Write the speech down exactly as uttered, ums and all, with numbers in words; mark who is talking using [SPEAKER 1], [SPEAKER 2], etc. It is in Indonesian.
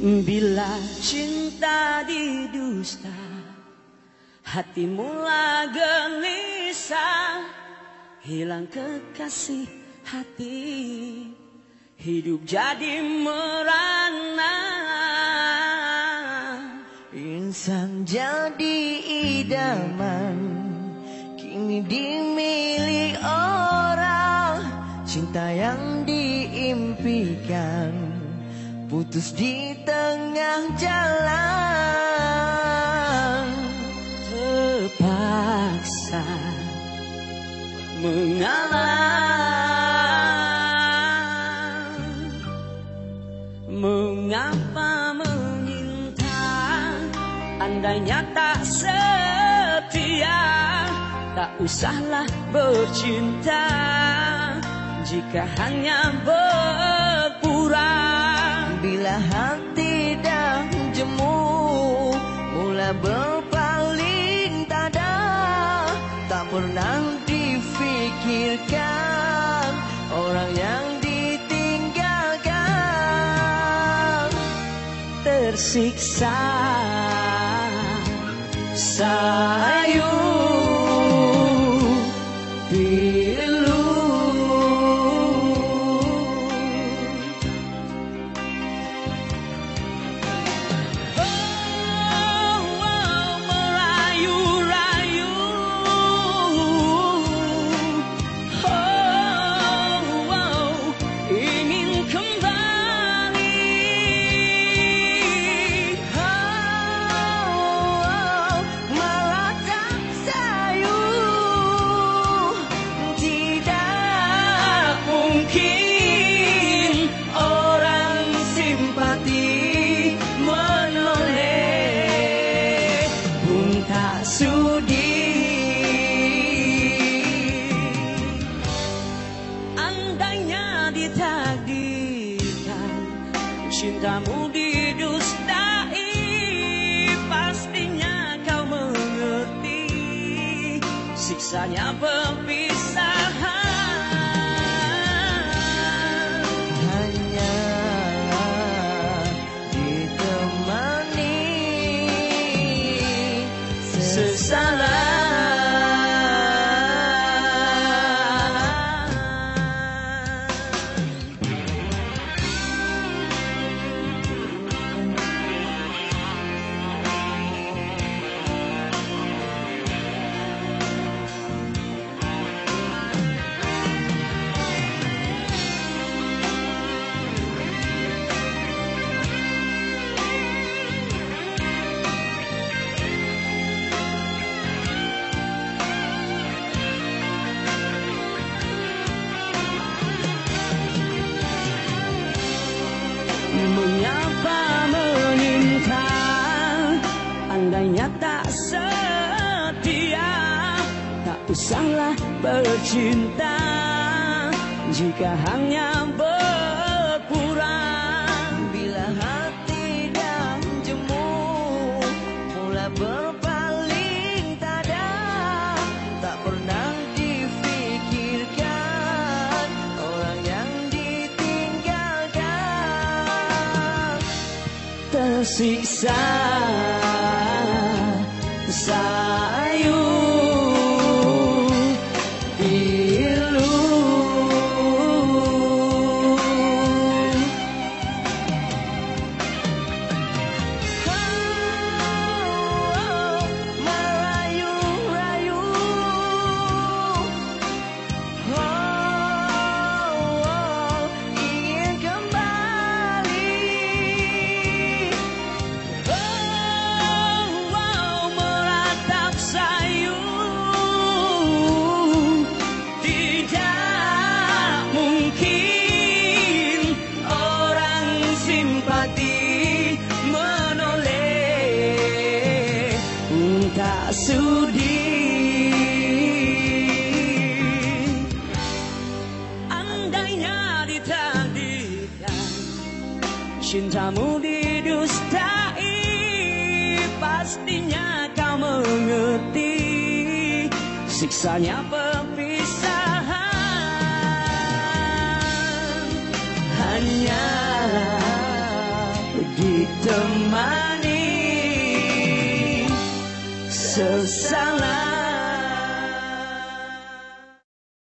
[SPEAKER 1] Bila cinta didusta, hati mula gelisah, hilang kekasih hati, hidup jadi merana.
[SPEAKER 2] Insan jadi idaman, kini dimilik orang. Cinta yang diimpikan putus di tengah jalan.
[SPEAKER 1] Terpaksa mengalah. Mengapa meminta, andainya tak setia. Tak usahlah bercinta jika hanya berpura.
[SPEAKER 2] Bila hati dah jemu, mula berpaling tada. Tak pernah difikirkan orang yang ditinggalkan.
[SPEAKER 1] Tersiksa sayu pilu. Cintamu didustai, pastinya kau mengerti siksanya perpisahan.
[SPEAKER 2] Hanya ditemani sesalah.
[SPEAKER 1] Mengapa meminta, andainya tak setia. Tak usahlah bercinta jika hanya berpura.
[SPEAKER 2] Bila hati dah jemu, mula berpaling tada. Tak pernah difikirkan orang yang ditinggalkan.
[SPEAKER 1] Tersiksa sayu pilu. Tak sudi, andainya ditakdirkan cintamu didustai, pastinya kau mengerti siksanya perpisahan.
[SPEAKER 2] Hanya di
[SPEAKER 1] sesama